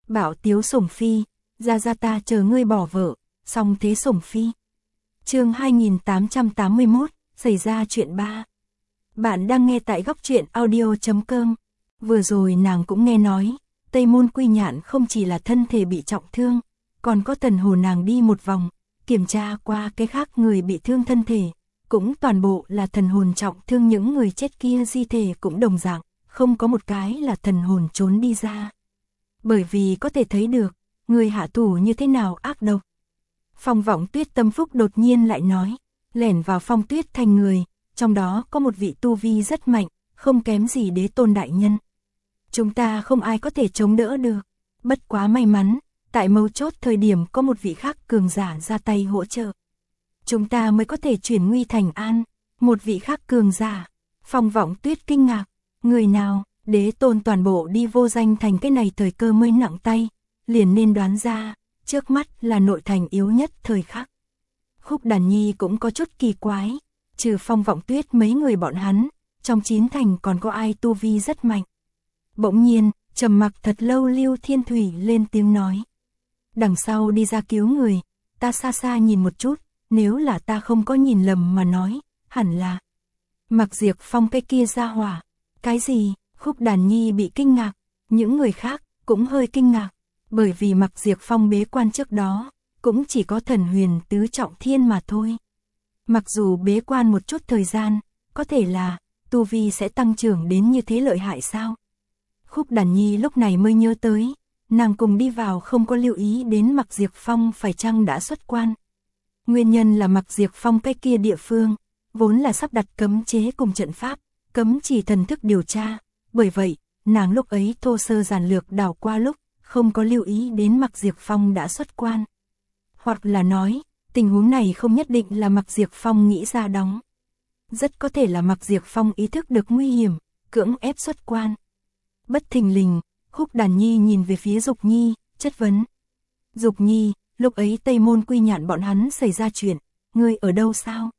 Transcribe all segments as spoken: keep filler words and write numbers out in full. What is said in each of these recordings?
Bảo tiếu sủng phi, ra ra ta chờ ngươi bỏ vợ, xong thế sủng phi. Chương hai nghìn tám trăm tám mươi mốt, xảy ra chuyện ba. Bạn đang nghe tại góc truyện audio chấm com. Vừa rồi nàng cũng nghe nói, Tây Môn Quy Nhạn không chỉ là thân thể bị trọng thương, còn có tần hồ nàng đi một vòng, kiểm tra qua cái khác người bị thương thân thể, cũng toàn bộ là thần hồn trọng thương, những người chết kia di thể cũng đồng dạng, không có một cái là thần hồn trốn đi ra. Bởi vì có thể thấy được, người hạ thủ như thế nào ác độc. Phong Vọng Tuyết tâm phúc đột nhiên lại nói, lẻn vào Phong Tuyết thành người, trong đó có một vị tu vi rất mạnh, không kém gì đế tôn đại nhân. Chúng ta không ai có thể chống đỡ được, bất quá may mắn, tại mấu chốt thời điểm có một vị khác cường giả ra tay hỗ trợ. Chúng ta mới có thể chuyển nguy thành an, một vị khác cường giả. Phong Vọng Tuyết kinh ngạc, người nào, đế tôn toàn bộ đi vô danh thành, cái này thời cơ mới nặng tay, liền nên đoán ra, trước mắt là nội thành yếu nhất thời khắc. Khúc Đàn Nhi cũng có chút kỳ quái, trừ Phong Vọng Tuyết mấy người bọn hắn, trong chín thành còn có ai tu vi rất mạnh. Bỗng nhiên, trầm mặc thật lâu Lưu Thiên Thủy lên tiếng nói. Đằng sau đi ra cứu người, ta xa xa nhìn một chút, nếu là ta không có nhìn lầm mà nói, hẳn là Mặc Diệp Phong cái kia ra hỏa. Cái gì? Khúc Đàn Nhi bị kinh ngạc, những người khác cũng hơi kinh ngạc, bởi vì Mặc Diệp Phong bế quan trước đó, cũng chỉ có thần huyền tứ trọng thiên mà thôi. Mặc dù bế quan một chút thời gian, có thể là tu vi sẽ tăng trưởng đến như thế lợi hại sao? Khúc Đàn Nhi lúc này mới nhớ tới, nàng cùng đi vào không có lưu ý đến Mặc Diệp Phong phải chăng đã xuất quan. Nguyên nhân là Mặc Diệp Phong cái kia địa phương, vốn là sắp đặt cấm chế cùng trận pháp, cấm chỉ thần thức điều tra, bởi vậy, nàng lúc ấy thô sơ giản lược đảo qua lúc, không có lưu ý đến Mặc Diệp Phong đã xuất quan. Hoặc là nói, tình huống này không nhất định là Mặc Diệp Phong nghĩ ra đóng. Rất có thể là Mặc Diệp Phong ý thức được nguy hiểm, cưỡng ép xuất quan. Bất thình lình, Khúc Đàn Nhi nhìn về phía Dục Nhi, chất vấn. Dục Nhi, lúc ấy Tây Môn Quy Nhạn bọn hắn xảy ra chuyện, ngươi ở đâu sao?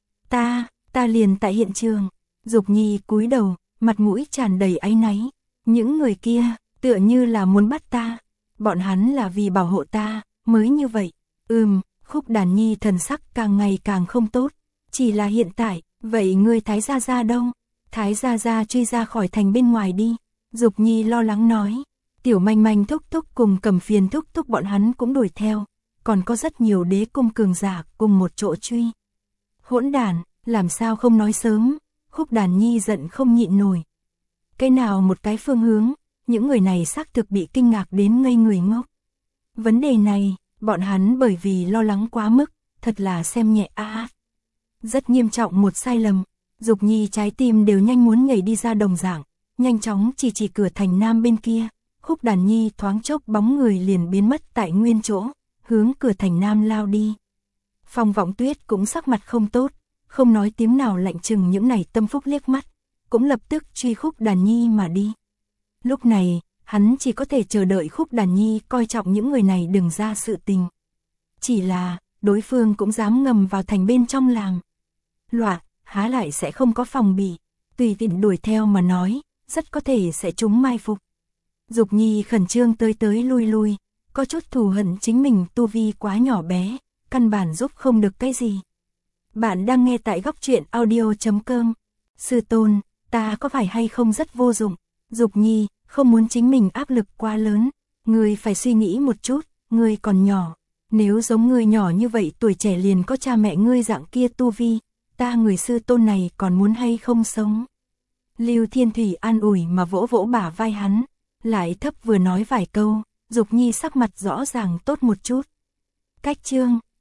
Ta, ta liền tại hiện trường. Dục Nhi cúi đầu, mặt mũi tràn đầy áy náy. Những người kia, tựa như là muốn bắt ta. Bọn hắn là vì bảo hộ ta, mới như vậy. Ừm, Khúc Đàn Nhi thần sắc càng ngày càng không tốt. Chỉ là hiện tại, vậy ngươi Thái Gia Gia đâu? Thái Gia Gia truy ra khỏi thành bên ngoài đi. Dục Nhi lo lắng nói. Tiểu Manh Manh thúc thúc cùng Cầm Phiền thúc thúc bọn hắn cũng đuổi theo. Còn có rất nhiều đế cung cường giả cùng một chỗ truy. Hỗn đản, làm sao không nói sớm? Khúc Đàn Nhi giận không nhịn nổi. Cái nào một cái phương hướng, những người này xác thực bị kinh ngạc đến ngây người ngốc. Vấn đề này, bọn hắn bởi vì lo lắng quá mức, thật là xem nhẹ a à. Rất nghiêm trọng một sai lầm, Dục Nhi trái tim đều nhanh muốn nhảy đi ra đồng dạng, nhanh chóng chỉ chỉ cửa thành nam bên kia. Khúc Đàn Nhi thoáng chốc bóng người liền biến mất tại nguyên chỗ, hướng cửa thành nam lao đi. Phong Vọng Tuyết cũng sắc mặt không tốt, không nói tiếng nào lạnh chừng những này tâm phúc liếc mắt, cũng lập tức truy Khúc Đàn Nhi mà đi. Lúc này, hắn chỉ có thể chờ đợi Khúc Đàn Nhi coi trọng những người này đừng ra sự tình. Chỉ là, đối phương cũng dám ngầm vào thành bên trong làm loạn, há lại sẽ không có phòng bị, tùy tiện đuổi theo mà nói, rất có thể sẽ trúng mai phục. Dục Nhi khẩn trương tới tới lui lui, có chút thù hận chính mình tu vi quá nhỏ bé, căn bản giúp không được cái gì. Bạn đang nghe tại góc truyện audio chấm com. Sư tôn, ta có phải hay không rất vô dụng? Dục Nhi, không muốn chính mình áp lực quá lớn, ngươi phải suy nghĩ một chút, ngươi còn nhỏ. Nếu giống ngươi nhỏ như vậy tuổi trẻ liền có cha mẹ ngươi dạng kia tu vi, ta người sư tôn này còn muốn hay không sống? Lưu Thiên Thủy an ủi mà vỗ vỗ bả vai hắn, lại thấp vừa nói vài câu, Dục Nhi sắc mặt rõ ràng tốt một chút. Cách chương